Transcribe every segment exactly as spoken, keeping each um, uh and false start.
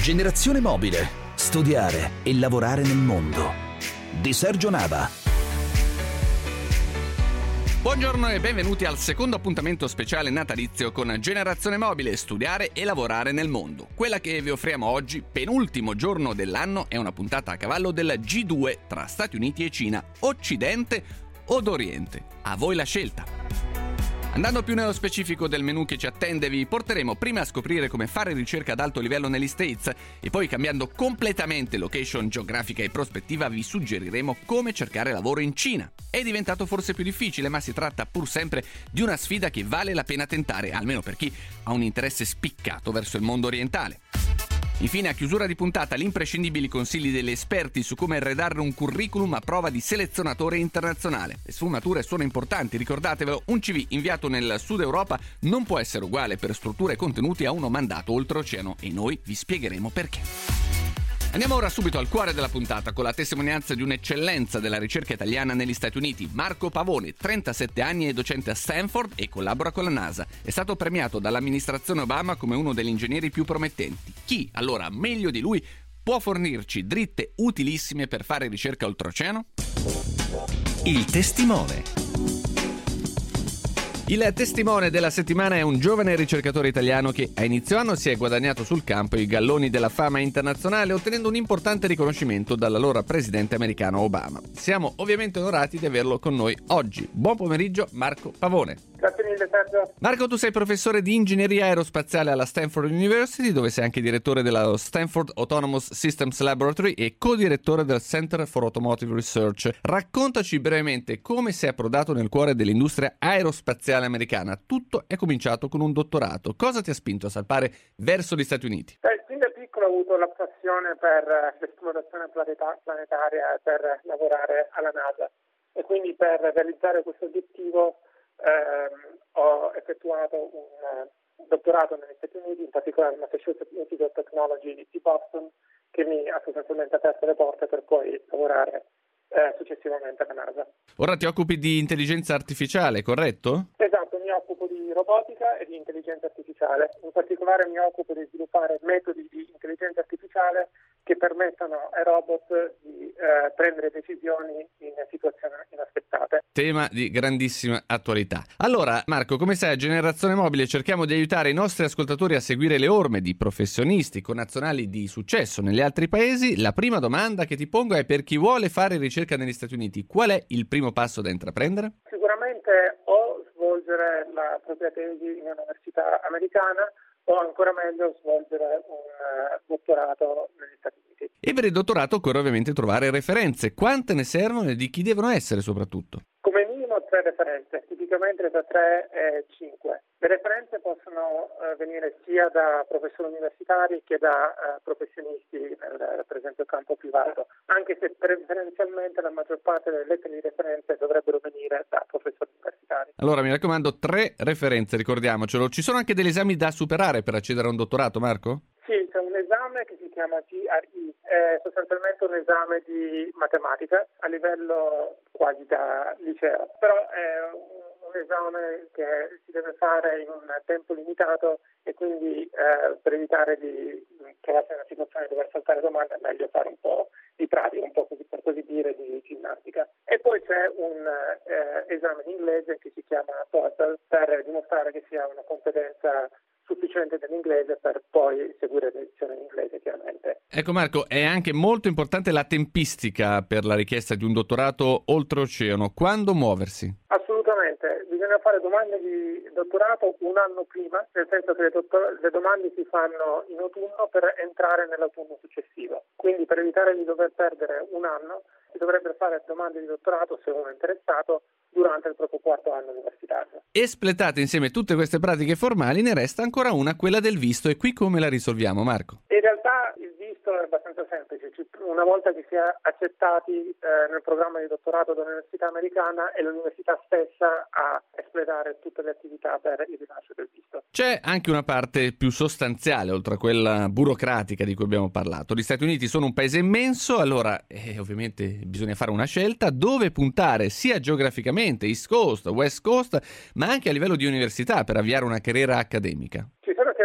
Generazione mobile. Studiare e lavorare nel mondo. Di Sergio Nava. Buongiorno e benvenuti al secondo appuntamento speciale natalizio con Generazione Mobile, studiare e lavorare nel mondo. Quella che vi offriamo oggi, penultimo giorno dell'anno, è una puntata a cavallo del G due tra Stati Uniti e Cina, Occidente o d'Oriente. A voi la scelta. Andando più nello specifico del menù che ci attende, vi porteremo prima a scoprire come fare ricerca ad alto livello negli States e poi, cambiando completamente location geografica e prospettiva, vi suggeriremo come cercare lavoro in Cina. È diventato forse più difficile, ma si tratta pur sempre di una sfida che vale la pena tentare, almeno per chi ha un interesse spiccato verso il mondo orientale. Infine, a chiusura di puntata, gli imprescindibili consigli degli esperti su come redigere un curriculum a prova di selezionatore internazionale. Le sfumature sono importanti, ricordatevelo, un C V inviato nel Sud Europa non può essere uguale per strutture e contenuti a uno mandato oltreoceano e noi vi spiegheremo perché. Andiamo ora subito al cuore della puntata con la testimonianza di un'eccellenza della ricerca italiana negli Stati Uniti. Marco Pavone, trentasette anni, è docente a Stanford e collabora con la NASA. È stato premiato dall'amministrazione Obama come uno degli ingegneri più promettenti. Chi, allora, meglio di lui, può fornirci dritte utilissime per fare ricerca oltreoceano? Il testimone. Il testimone della settimana è un giovane ricercatore italiano che a inizio anno si è guadagnato sul campo i galloni della fama internazionale, ottenendo un importante riconoscimento dall'allora presidente americano Obama. Siamo ovviamente onorati di averlo con noi oggi. Buon pomeriggio, Marco Pavone. Grazie mille, Sergio. Marco, tu sei professore di ingegneria aerospaziale alla Stanford University, dove sei anche direttore della Stanford Autonomous Systems Laboratory e co-direttore del Center for Automotive Research. Raccontaci brevemente come sei approdato nel cuore dell'industria aerospaziale americana. Tutto è cominciato con un dottorato. Cosa ti ha spinto a salpare verso gli Stati Uniti? Beh, fin da piccolo ho avuto la passione per l'esplorazione planeta- planetaria e per lavorare alla NASA e quindi per realizzare questo obiettivo ehm, ho effettuato un uh, dottorato negli Stati Uniti, in particolare al Massachusetts Institute of Technology di Boston, che mi ha sostanzialmente aperto le porte per poi lavorare eh, successivamente alla NASA. Ora ti occupi di intelligenza artificiale, corretto? Esatto, mi occupo di robotica e di intelligenza artificiale. In particolare mi occupo di sviluppare metodi di intelligenza artificiale che permettano ai robot di eh, prendere decisioni in situazioni inaspettate. Tema di grandissima attualità. Allora, Marco, come sai, a Generazione Mobile cerchiamo di aiutare i nostri ascoltatori a seguire le orme di professionisti connazionali di successo negli altri paesi. La prima domanda che ti pongo è: per chi vuole fare ricerca negli Stati Uniti, qual è il primo passo da intraprendere? Sicuramente o svolgere la propria tesi in un'università americana o ancora meglio svolgere un uh, dottorato negli Stati Uniti. E per il dottorato occorre ovviamente trovare referenze. Quante ne servono e di chi devono essere soprattutto? Come minimo tre referenze, tipicamente da tre e cinque. Le referenze possono uh, venire sia da professori universitari che da uh, professionisti nel, per esempio, campo privato, anche se preferenzialmente la maggior parte delle lettere di referenze dovrebbero venire da professori universitari. Allora, mi raccomando, tre referenze, ricordiamocelo. Ci sono anche degli esami da superare per accedere a un dottorato, Marco? Sì, c'è un esame che si chiama G R E, è sostanzialmente un esame di matematica a livello quasi da liceo, però è un esame che si deve fare in un tempo limitato e quindi eh, per evitare di trovarsi in una situazione di dover saltare domande è meglio fare un po' di pratica, un po' così, per così dire, di ginnastica. E poi c'è un eh, esame in inglese che si chiama TOEFL per dimostrare che sia una competenza sufficiente dell'inglese per poi seguire le lezioni in inglese, chiaramente. Ecco Marco, è anche molto importante la tempistica per la richiesta di un dottorato oltreoceano. Quando muoversi? Assolutamente, bisogna fare domande di dottorato un anno prima, nel senso che le, dottor- le domande si fanno in autunno per entrare nell'autunno successivo. Quindi per evitare di dover perdere un anno si dovrebbe fare domande di dottorato, se uno è interessato, durante il proprio quarto anno universitario. Espletate insieme tutte queste pratiche formali, ne resta ancora una, quella del visto. E qui come la risolviamo, Marco? In realtà il visto è abbastanza semplice. Una volta che si è accettati eh, nel programma di dottorato dell'università americana, è l'università stessa a espletare tutte le attività per il rilascio del visto. C'è anche una parte più sostanziale, oltre a quella burocratica di cui abbiamo parlato. Gli Stati Uniti sono un paese immenso, allora eh, ovviamente bisogna fare una scelta dove puntare, sia geograficamente, East Coast, West Coast, ma anche a livello di università per avviare una carriera accademica. Ci sono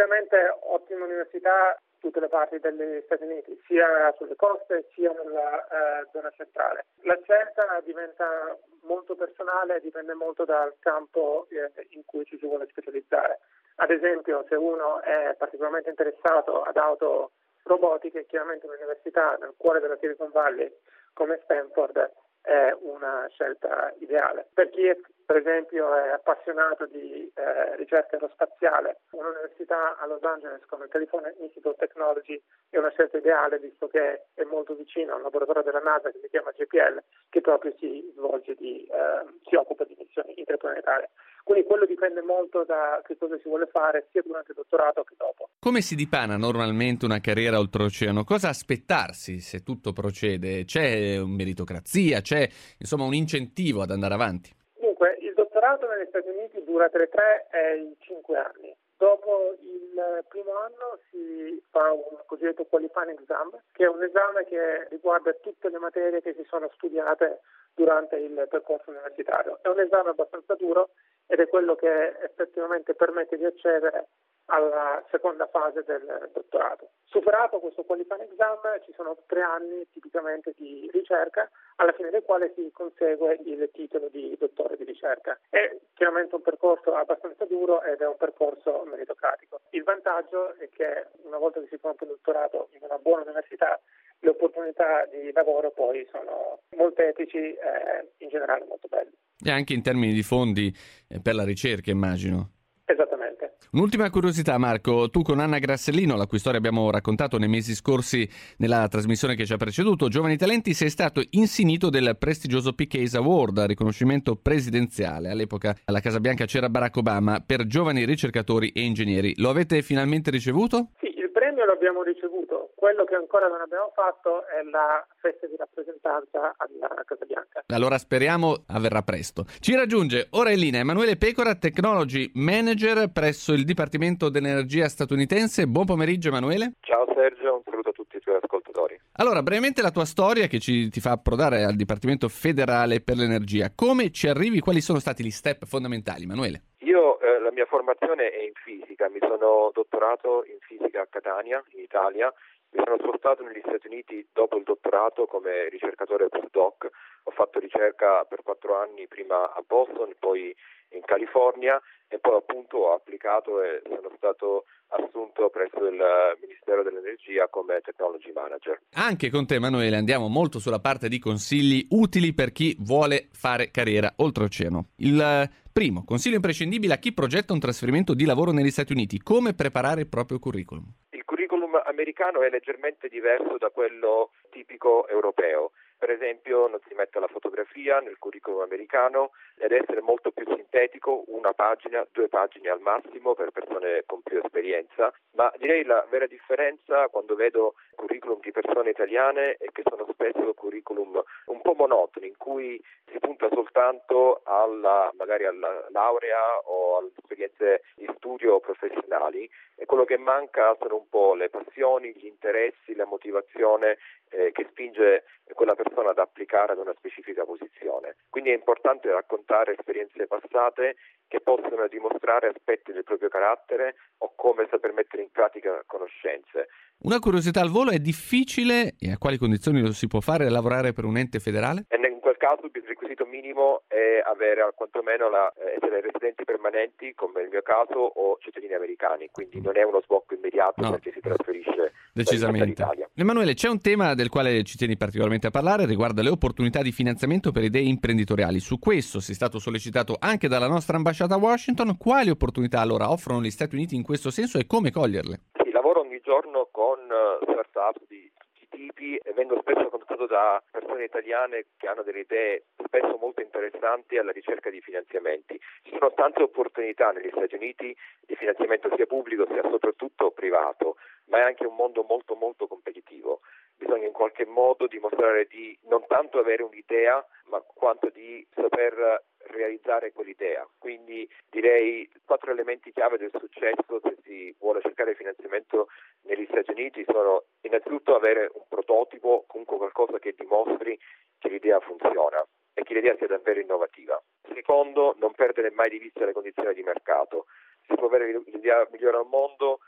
veramente ottime università tutte le parti degli Stati Uniti, sia sulle coste sia nella eh, zona centrale. La scelta diventa molto personale, dipende molto dal campo eh, in cui ci si vuole specializzare. Ad esempio, se uno è particolarmente interessato ad auto robotiche, chiaramente un'università nel cuore della Silicon Valley come Stanford è una scelta ideale. Per chi è, per esempio è appassionato di eh, ricerca aerospaziale, un'università a Los Angeles come il California Institute of Technology è una scelta ideale, visto che è molto vicino a un laboratorio della NASA che si chiama J P L, che proprio si svolge di eh, si occupa di missioni interplanetarie. Quindi quello dipende molto da che cosa si vuole fare sia durante il dottorato che dopo. Come si dipana normalmente una carriera oltreoceano? Cosa aspettarsi se tutto procede? C'è meritocrazia? C'è insomma un incentivo ad andare avanti? Dunque, il dottorato negli Stati Uniti dura tra i tre e i cinque anni. Dopo il primo anno si fa un cosiddetto qualifying exam, che è un esame che riguarda tutte le materie che si sono studiate durante il percorso universitario. È un esame abbastanza duro ed è quello che effettivamente permette di accedere alla seconda fase del dottorato. Superato questo qualifying exam ci sono tre anni tipicamente di ricerca, alla fine del quale si consegue il titolo di dottore di ricerca. È chiaramente un percorso abbastanza duro ed è un percorso meritocratico. Il vantaggio è che una volta che si compie il dottorato in una buona università, le opportunità di lavoro poi sono molteplici e in generale molto belle. E anche in termini di fondi per la ricerca, immagino. Esattamente. Un'ultima curiosità, Marco, tu con Anna Grassellino, la cui storia abbiamo raccontato nei mesi scorsi nella trasmissione che ci ha preceduto, Giovani Talenti, sei stato insignito del prestigioso P. Case Award, riconoscimento presidenziale. All'epoca alla Casa Bianca c'era Barack Obama, per giovani ricercatori e ingegneri. Lo avete finalmente ricevuto? Sì, il premio l'abbiamo ricevuto. Quello che ancora non abbiamo fatto è la festa di rappresentanza alla Casa Bianca. Allora speriamo avverrà presto. Ci raggiunge ora in linea Emanuele Pecora, Technology Manager presso il Dipartimento dell'Energia statunitense. Buon pomeriggio Emanuele. Ciao Sergio, un saluto a tutti i tuoi ascoltatori. Allora, brevemente la tua storia che ci ti fa approdare al Dipartimento Federale per l'Energia. Come ci arrivi? Quali sono stati gli step fondamentali, Emanuele? Io, eh, la mia formazione è in fisica, mi sono dottorato in fisica a Catania, in Italia. Mi sono spostato negli Stati Uniti dopo il dottorato come ricercatore postdoc. Ho fatto ricerca per quattro anni, prima a Boston, poi in California, e poi appunto ho applicato e sono stato assunto presso il Ministero dell'Energia come Technology Manager. Anche con te, Emanuele, andiamo molto sulla parte di consigli utili per chi vuole fare carriera oltreoceano. Il primo, consiglio imprescindibile a chi progetta un trasferimento di lavoro negli Stati Uniti: come preparare il proprio curriculum. Il curriculum americano è leggermente diverso da quello tipico europeo. Per esempio non si mette la fotografia nel curriculum americano, deve essere molto più sintetico, una pagina, due pagine al massimo per persone con più esperienza, ma direi la vera differenza quando vedo curriculum di persone italiane è che sono spesso curriculum un po' monotoni, in cui si punta soltanto alla magari alla laurea o alle esperienze di studio professionali, e quello che manca sono un po' le passioni, gli interessi, la motivazione eh, che spinge quella persona ad applicare ad una specifica posizione. Quindi è importante raccontare esperienze passate che possono dimostrare aspetti del proprio carattere o come saper mettere in pratica conoscenze. Una curiosità al volo: è difficile, e a quali condizioni lo si può fare, lavorare per un ente federale? E in quel caso il requisito minimo è avere quantomeno la, essere residenti permanenti, come nel mio caso, o cittadini americani, quindi non è uno sbocco immediato no. perché si trasferisce decisamente dall'Italia. Emanuele, c'è un tema del quale ci tieni particolarmente a parlare, riguarda le opportunità di finanziamento per idee imprenditoriali. Su questo sei stato sollecitato anche dalla nostra ambasciata a Washington. Quali opportunità allora offrono gli Stati Uniti in questo senso e come coglierle? Sì, lavoro ogni giorno con start-up di tutti i tipi e vengo spesso contattato da persone italiane che hanno delle idee spesso molto interessanti alla ricerca di finanziamenti. Ci sono tante opportunità negli Stati Uniti di finanziamento sia pubblico sia soprattutto privato, ma è anche un mondo molto molto competitivo. Bisogna in qualche modo dimostrare di non tanto avere un'idea, ma quanto di saper realizzare quell'idea. Quindi direi quattro elementi chiave del successo se si vuole cercare finanziamento negli Stati Uniti sono innanzitutto avere un prototipo, comunque qualcosa che dimostri che l'idea funziona e che l'idea sia davvero innovativa. Secondo, non perdere mai di vista le condizioni di mercato. Si può avere l'idea migliore al mondo,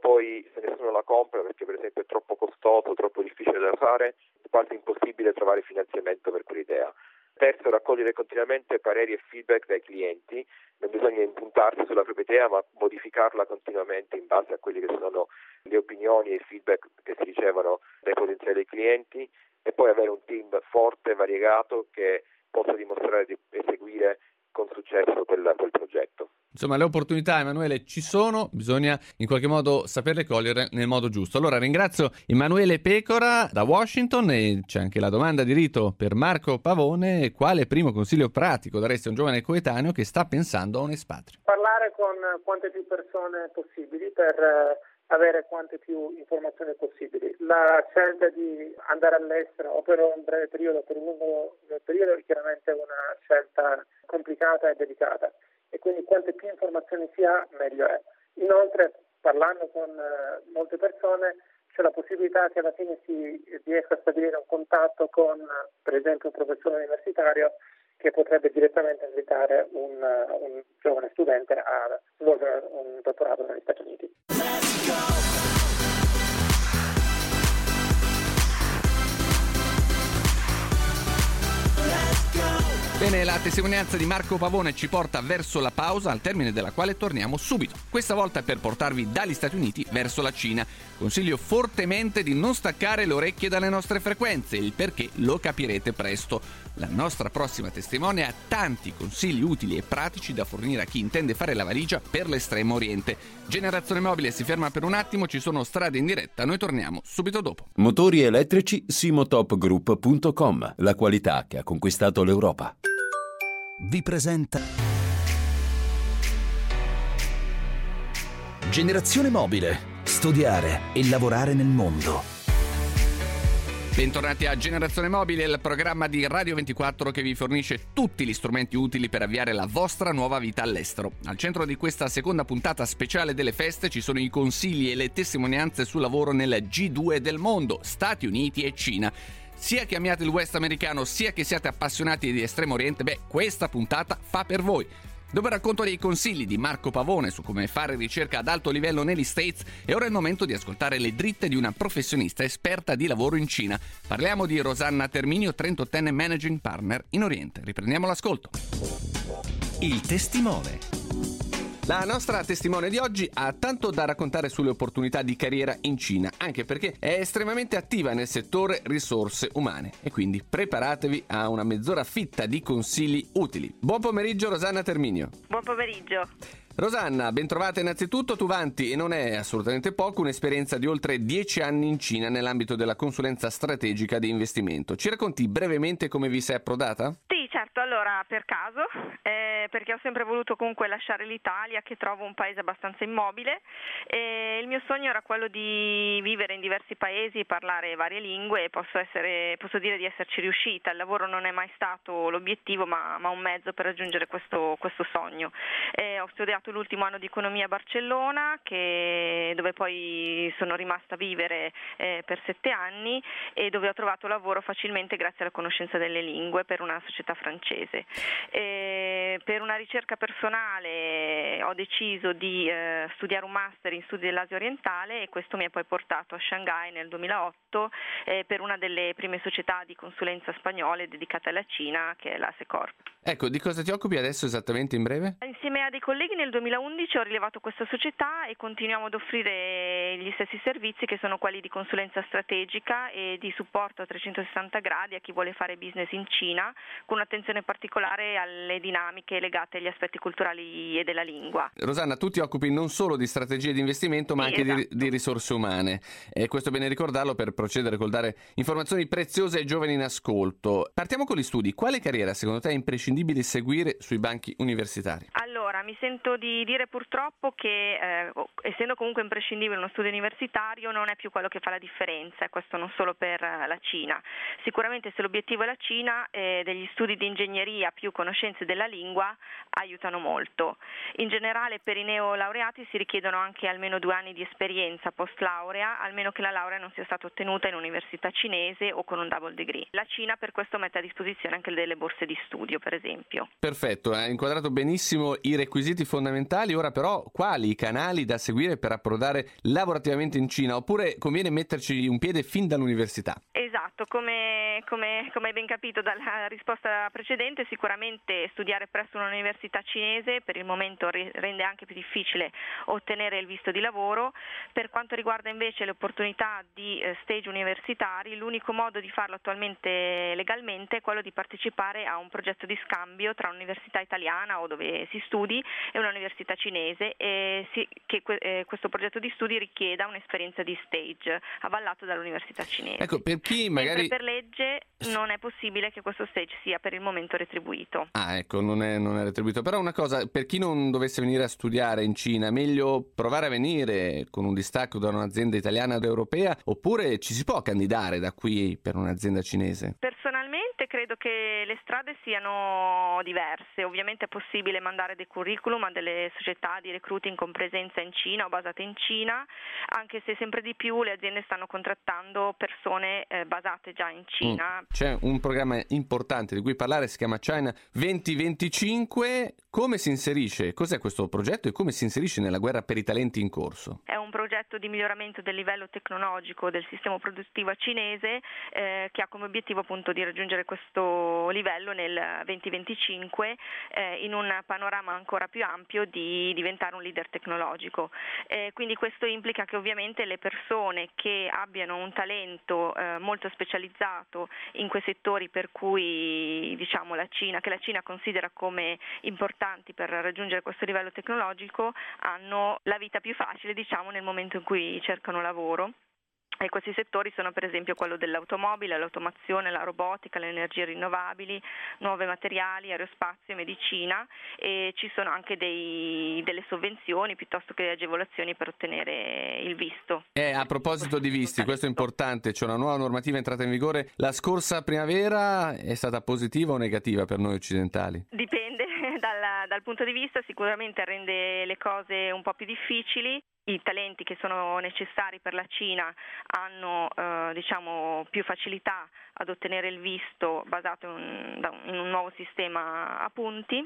poi se nessuno la compra perché per esempio è troppo costoso, troppo difficile da fare, è quasi impossibile trovare finanziamento per quell'idea. Terzo, raccogliere continuamente pareri e feedback dai clienti. Non bisogna impuntarsi sulla propria idea, ma modificarla continuamente in base a quelle che sono le opinioni e i feedback che si ricevono dai potenziali clienti, e poi avere un team forte, variegato, che possa dimostrare di eseguire con successo quel, quel progetto. Insomma, le opportunità, Emanuele, ci sono, bisogna in qualche modo saperle cogliere nel modo giusto. Allora ringrazio Emanuele Pecora da Washington, e c'è anche la domanda di rito per Marco Pavone: quale primo consiglio pratico daresti a un giovane coetaneo che sta pensando a un espatrio? Parlare con quante più persone possibili per avere quante più informazioni possibili. La scelta di andare all'estero o per un breve periodo o per un lungo periodo è chiaramente una scelta complicata e delicata, e quindi quante più informazioni si ha meglio è. Inoltre, parlando con uh, molte persone, c'è la possibilità che alla fine si riesca a stabilire un contatto con, uh, per esempio, un professore universitario che potrebbe direttamente invitare un, uh, un giovane studente a svolgere un dottorato negli Stati Uniti. Let's go! Bene, la testimonianza di Marco Pavone ci porta verso la pausa, al termine della quale torniamo subito. Questa volta per portarvi dagli Stati Uniti verso la Cina. Consiglio fortemente di non staccare le orecchie dalle nostre frequenze, il perché lo capirete presto. La nostra prossima testimone ha tanti consigli utili e pratici da fornire a chi intende fare la valigia per l'Estremo Oriente. Generazione Mobile si ferma per un attimo, ci sono strade in diretta, noi torniamo subito dopo. Motori elettrici Simotop Group punto com, la qualità che ha conquistato l'Europa. Vi presenta Generazione Mobile. Studiare e lavorare nel mondo. Bentornati a Generazione Mobile, il programma di Radio ventiquattro che vi fornisce tutti gli strumenti utili per avviare la vostra nuova vita all'estero. Al centro di questa seconda puntata speciale delle feste ci sono i consigli e le testimonianze sul lavoro nel G due del mondo, Stati Uniti e Cina. Sia che amiate il West americano, sia che siate appassionati di Estremo Oriente, beh, questa puntata fa per voi. Dopo il racconto dei consigli di Marco Pavone su come fare ricerca ad alto livello negli States, è ora il momento di ascoltare le dritte di una professionista esperta di lavoro in Cina. Parliamo di Rosanna Terminio, trentottenne Managing Partner in Oriente. Riprendiamo l'ascolto. Il testimone. La nostra testimone di oggi ha tanto da raccontare sulle opportunità di carriera in Cina, anche perché è estremamente attiva nel settore risorse umane, e quindi preparatevi a una mezz'ora fitta di consigli utili. Buon pomeriggio Rosanna Terminio. Buon pomeriggio. Rosanna, ben trovata innanzitutto. Tu vanti, e non è assolutamente poco, un'esperienza di oltre dieci anni in Cina nell'ambito della consulenza strategica di investimento. Ci racconti brevemente come vi sei approdata? Sì, certo. Allora, per caso, eh, perché ho sempre voluto comunque lasciare l'Italia, che trovo un paese abbastanza immobile, e il mio sogno era quello di vivere in diversi paesi, parlare varie lingue, e posso, essere, posso dire di esserci riuscita. Il lavoro non è mai stato l'obiettivo, ma, ma un mezzo per raggiungere questo, questo sogno. Eh, ho studiato l'ultimo anno di economia a Barcellona, che, dove poi sono rimasta a vivere eh, per sette anni, e dove ho trovato lavoro facilmente grazie alla conoscenza delle lingue per una società francese. E per una ricerca personale ho deciso di eh, studiare un master in studi dell'Asia orientale, e questo mi ha poi portato a Shanghai nel duemilaotto eh, per una delle prime società di consulenza spagnole dedicate alla Cina, che è la Secorp. Ecco, di cosa ti occupi adesso esattamente, in breve? Insieme a dei colleghi nel duemilaundici ho rilevato questa società e continuiamo ad offrire gli stessi servizi, che sono quelli di consulenza strategica e di supporto a trecentosessanta gradi a chi vuole fare business in Cina, con un'attenzione particolare alle dinamiche legate agli aspetti culturali e della lingua. Rosanna, tu ti occupi non solo di strategie di investimento, ma sì, anche esatto. di, di risorse umane, e questo è bene ricordarlo per procedere col dare informazioni preziose ai giovani in ascolto. Partiamo con gli studi. Quale carriera secondo te è imprescindibile seguire sui banchi universitari? Allora, mi sento di dire purtroppo che eh, essendo comunque imprescindibile uno studio universitario, non è più quello che fa la differenza, e questo non solo per la Cina. Sicuramente se l'obiettivo è la Cina, eh, degli studi di ingegneria più conoscenze della lingua aiutano molto. In generale per i neolaureati si richiedono anche almeno due anni di di esperienza post laurea, almeno che la laurea non sia stata ottenuta in università cinese o con un double degree. La Cina per questo mette a disposizione anche delle borse di studio, per esempio. Perfetto, hai inquadrato benissimo i requisiti fondamentali. Ora però quali i canali da seguire per approdare lavorativamente in Cina, oppure conviene metterci un piede fin dall'università? Esatto, come, come, come hai ben capito dalla risposta precedente, sicuramente studiare presso un'università cinese per il momento rende anche più difficile ottenere il visto di lavoro. Per quanto riguarda invece le opportunità di eh, stage universitari, l'unico modo di farlo attualmente legalmente è quello di partecipare a un progetto di scambio tra un'università italiana o dove si studi e un'università cinese, e si, che eh, questo progetto di studi richieda un'esperienza di stage avallato dall'università cinese. Ecco, per chi magari... Mentre per legge non è possibile che questo stage sia per il momento retribuito. Ah, ecco, non è, non è retribuito. Però una cosa, per chi non dovesse venire a studiare in Cina, meglio provare a venire con un distacco da un'azienda italiana o europea, oppure ci si può candidare da qui per un'azienda cinese? Personalmente credo che le strade siano diverse. Ovviamente è possibile mandare dei curriculum a delle società di recruiting con presenza in Cina o basate in Cina, anche se sempre di più le aziende stanno contrattando persone eh, basate già in Cina. Mm. C'è un programma importante di cui parlare, si chiama China venti venticinque. Come si inserisce? Cos'è questo progetto e come si inserisce nella guerra per i talenti in corso? È un progetto di miglioramento del livello tecnologico del sistema produttivo cinese eh, che ha come obiettivo appunto di raggiungere questo livello nel venti venticinque eh, in un panorama ancora più ampio di diventare un leader tecnologico. Eh, quindi questo implica che ovviamente le persone che abbiano un talento eh, molto specializzato in quei settori per cui diciamo la Cina, che la Cina considera come importanti per raggiungere questo livello tecnologico, hanno la vita più facile diciamo nel momento in cui cercano lavoro. E questi settori sono per esempio quello dell'automobile, l'automazione, la robotica, le energie rinnovabili, nuovi materiali, aerospazio, medicina, e ci sono anche dei, delle sovvenzioni piuttosto che agevolazioni per ottenere il visto. Eh, a proposito di visti, questo è importante, c'è una nuova normativa entrata in vigore la scorsa primavera, è stata positiva o negativa per noi occidentali? Dipende dal, dal punto di vista, sicuramente rende le cose un po' più difficili. I talenti che sono necessari per la Cina hanno eh, diciamo più facilità ad ottenere il visto basato in, in un nuovo sistema a punti.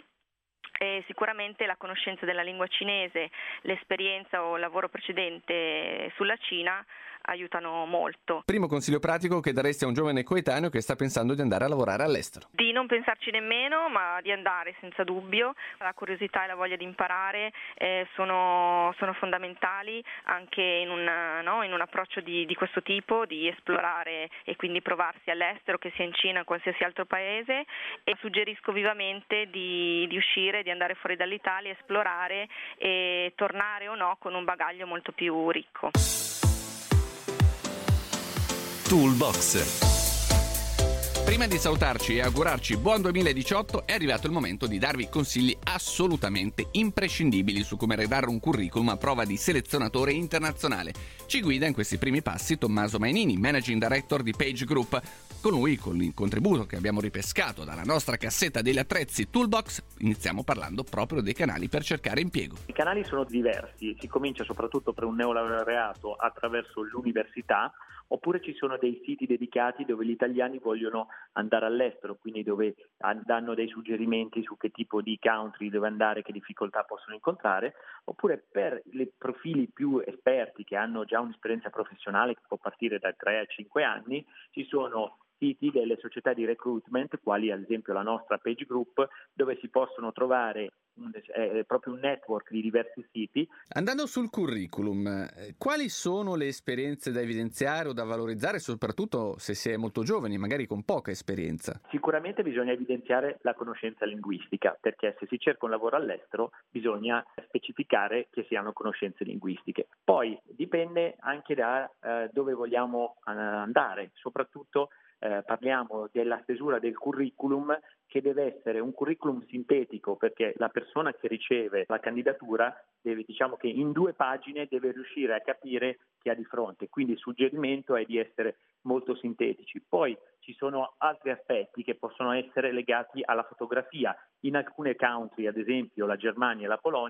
E sicuramente la conoscenza della lingua cinese, l'esperienza o il lavoro precedente sulla Cina aiutano molto. Primo consiglio pratico che daresti a un giovane coetaneo che sta pensando di andare a lavorare all'estero? Di non pensarci nemmeno, ma di andare senza dubbio. La curiosità e la voglia di imparare eh, sono, sono fondamentali anche in un, no, in un approccio di, di questo tipo, di esplorare e quindi provarsi all'estero, che sia in Cina o in qualsiasi altro paese, e suggerisco vivamente di, di uscire, di andare fuori dall'Italia, esplorare e tornare o no con un bagaglio molto più ricco. Toolbox. Prima di salutarci e augurarci buon duemiladiciotto, è arrivato il momento di darvi consigli assolutamente imprescindibili su come redare un curriculum a prova di selezionatore internazionale. Ci guida in questi primi passi Tommaso Mainini, Managing Director di Page Group. Con lui, con il contributo che abbiamo ripescato dalla nostra cassetta degli attrezzi Toolbox, iniziamo parlando proprio dei canali per cercare impiego. I canali sono diversi, si comincia soprattutto per un neolaureato attraverso l'università, oppure ci sono dei siti dedicati dove gli italiani vogliono andare all'estero, quindi dove danno dei suggerimenti su che tipo di country dove andare, che difficoltà possono incontrare, oppure per i profili più esperti che hanno già un'esperienza professionale che può partire da tre a cinque anni, ci sono siti delle società di recruitment, quali ad esempio la nostra Page Group, dove si possono trovare un, eh, proprio un network di diversi siti. Andando sul curriculum, eh, quali sono le esperienze da evidenziare o da valorizzare, soprattutto se si è molto giovani, magari con poca esperienza? Sicuramente bisogna evidenziare la conoscenza linguistica, perché se si cerca un lavoro all'estero bisogna specificare che si hanno conoscenze linguistiche. Poi dipende anche da eh, dove vogliamo eh, andare, soprattutto Eh, parliamo della stesura del curriculum, che deve essere un curriculum sintetico, perché la persona che riceve la candidatura deve, diciamo che in due pagine deve riuscire a capire chi ha di fronte, quindi il suggerimento è di essere molto sintetici. Poi ci sono altri aspetti che possono essere legati alla fotografia. In alcune country, ad esempio la Germania e la Polonia,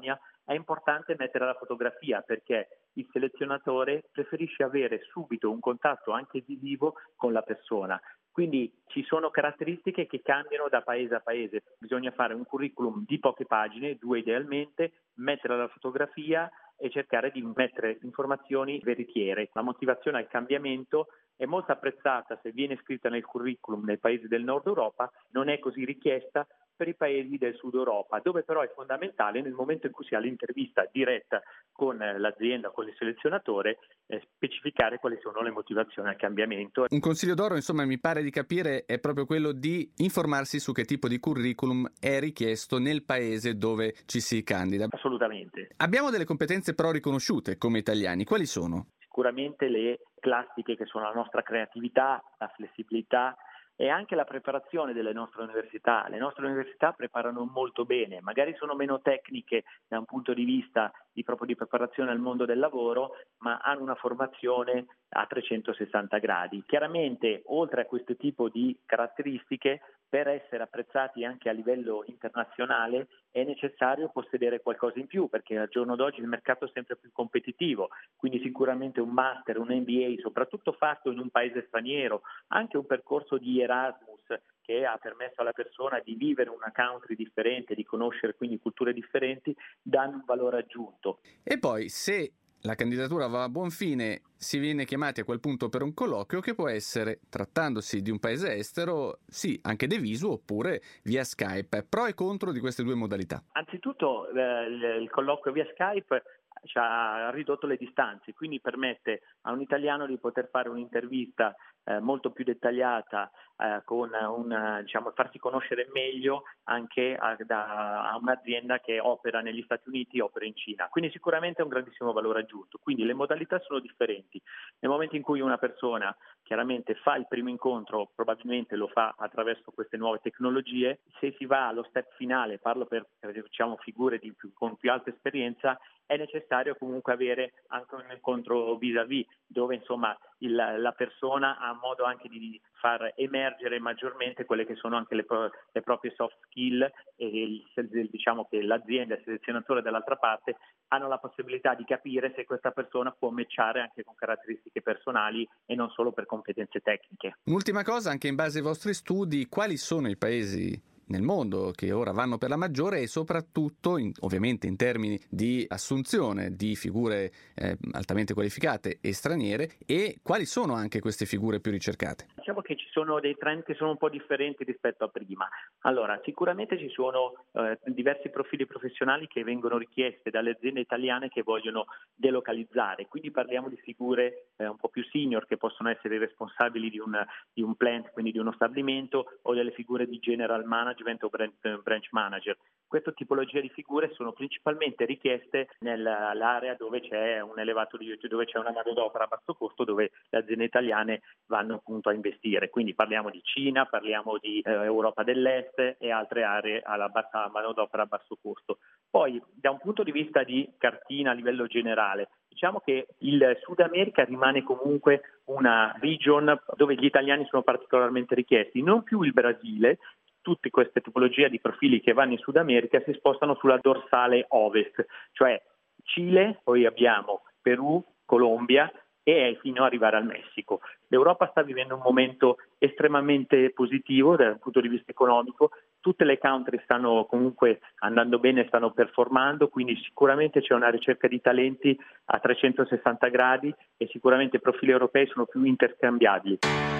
è importante mettere la fotografia perché il selezionatore preferisce avere subito un contatto anche visivo con la persona. Quindi ci sono caratteristiche che cambiano da paese a paese. Bisogna fare un curriculum di poche pagine, due idealmente, mettere la fotografia e cercare di mettere informazioni veritiere. La motivazione al cambiamento è molto apprezzata se viene scritta nel curriculum nei paesi del Nord Europa, non è così richiesta per i paesi del Sud Europa, dove però è fondamentale nel momento in cui si ha l'intervista diretta con l'azienda, con il selezionatore, eh, specificare quali sono le motivazioni al cambiamento. Un consiglio d'oro, insomma, mi pare di capire, è proprio quello di informarsi su che tipo di curriculum è richiesto nel paese dove ci si candida. Assolutamente. Abbiamo delle competenze però riconosciute come italiani, quali sono? Sicuramente le classiche che sono la nostra creatività, la flessibilità, e anche la preparazione delle nostre università. Le nostre università preparano molto bene, magari sono meno tecniche da un punto di vista di proprio di preparazione al mondo del lavoro, ma hanno una formazione a trecentosessanta gradi. Chiaramente, oltre a questo tipo di caratteristiche, per essere apprezzati anche a livello internazionale è necessario possedere qualcosa in più, perché al giorno d'oggi il mercato è sempre più competitivo, quindi sicuramente un master, un M B A, soprattutto fatto in un paese straniero, anche un percorso di Erasmus che ha permesso alla persona di vivere una country differente, di conoscere quindi culture differenti, danno un valore aggiunto. E poi, se la candidatura va a buon fine, si viene chiamati a quel punto per un colloquio che può essere, trattandosi di un paese estero, sì, anche de visu oppure via Skype. Pro e contro di queste due modalità. Anzitutto eh, il, il colloquio via Skype ci ha ridotto le distanze, quindi permette a un italiano di poter fare un'intervista eh, molto più dettagliata eh, con un, diciamo, farsi conoscere meglio anche a, da, a un'azienda che opera negli Stati Uniti, opera in Cina. Quindi sicuramente è un grandissimo valore aggiunto. Quindi le modalità sono differenti. Nel momento in cui una persona chiaramente fa il primo incontro, probabilmente lo fa attraverso queste nuove tecnologie. Se si va allo step finale, parlo per, per diciamo, figure di più, con più alta esperienza, è necessario comunque avere anche un incontro vis-à-vis, dove insomma il, la persona ha modo anche di far emergere maggiormente quelle che sono anche le, pro, le proprie soft skill e il, diciamo che l'azienda e il selezionatore dall'altra parte hanno la possibilità di capire se questa persona può matchare anche con caratteristiche personali e non solo per competenze tecniche. Un'ultima cosa, anche in base ai vostri studi, quali sono i paesi nel mondo che ora vanno per la maggiore e soprattutto in, ovviamente in termini di assunzione di figure eh, altamente qualificate e straniere, e quali sono anche queste figure più ricercate? Diciamo che ci sono dei trend che sono un po' differenti rispetto a prima. Allora, sicuramente ci sono eh, diversi profili professionali che vengono richieste dalle aziende italiane che vogliono delocalizzare, quindi parliamo di figure eh, un po' più senior che possono essere i responsabili di un, di un plant, quindi di uno stabilimento, o delle figure di general manager o branch manager. Questa tipologia di figure sono principalmente richieste nell'area dove c'è un elevato dove c'è una manodopera a basso costo, dove le aziende italiane vanno appunto a investire. Quindi parliamo di Cina, parliamo di eh, Europa dell'Est e altre aree alla bassa manodopera a basso costo. Poi, da un punto di vista di cartina a livello generale, diciamo che il Sud America rimane comunque una region dove gli italiani sono particolarmente richiesti, non più il Brasile. Tutte queste tipologie di profili che vanno in Sud America si spostano sulla dorsale ovest, cioè Cile, poi abbiamo Perù, Colombia e fino ad arrivare al Messico. L'Europa sta vivendo un momento estremamente positivo dal punto di vista economico, tutte le country stanno comunque andando bene, stanno performando, quindi sicuramente c'è una ricerca di talenti a trecentosessanta gradi e sicuramente i profili europei sono più interscambiabili.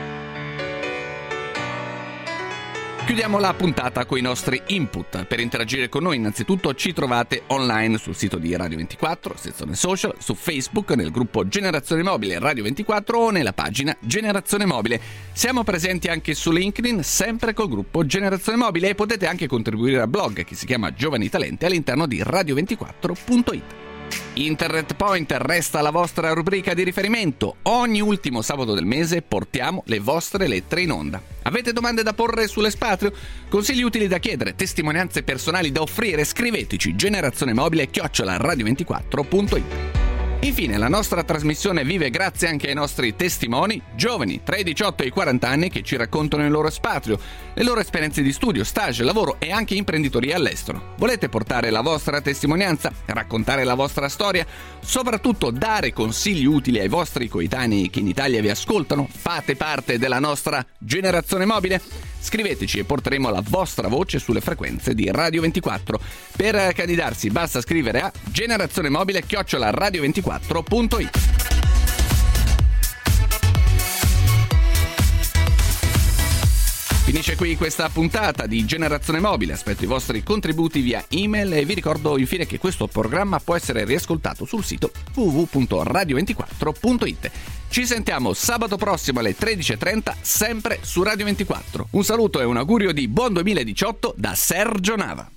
Chiudiamo la puntata con i nostri input. Per interagire con noi innanzitutto ci trovate online sul sito di Radio ventiquattro, sezione social, su Facebook, nel gruppo Generazione Mobile Radio ventiquattro o nella pagina Generazione Mobile. Siamo presenti anche su LinkedIn, sempre col gruppo Generazione Mobile, e potete anche contribuire al blog che si chiama Giovani Talenti all'interno di radio ventiquattro punto it. Internet Point resta la vostra rubrica di riferimento. Ogni ultimo sabato del mese portiamo le vostre lettere in onda. Avete domande da porre sull'espatrio? Consigli utili da chiedere? Testimonianze personali da offrire? Scriveteci generazionemobile chiocciola radio ventiquattro punto it. Infine, la nostra trasmissione vive grazie anche ai nostri testimoni, giovani tra i diciotto e i quaranta anni, che ci raccontano il loro espatrio, le loro esperienze di studio, stage, lavoro e anche imprenditoria all'estero. Volete portare la vostra testimonianza, raccontare la vostra storia, soprattutto dare consigli utili ai vostri coetanei che in Italia vi ascoltano? Fate parte della nostra generazione mobile? Scriveteci e porteremo la vostra voce sulle frequenze di Radio ventiquattro. Per candidarsi basta scrivere a generazionemobile chiocciola radio ventiquattro punto it. Finisce qui questa puntata di Generazione Mobile. Aspetto i vostri contributi via email e vi ricordo infine che questo programma può essere riascoltato sul sito w w w punto radio ventiquattro punto it. Ci sentiamo sabato prossimo alle tredici e trenta, sempre su Radio ventiquattro. Un saluto e un augurio di buon duemiladiciotto da Sergio Nava.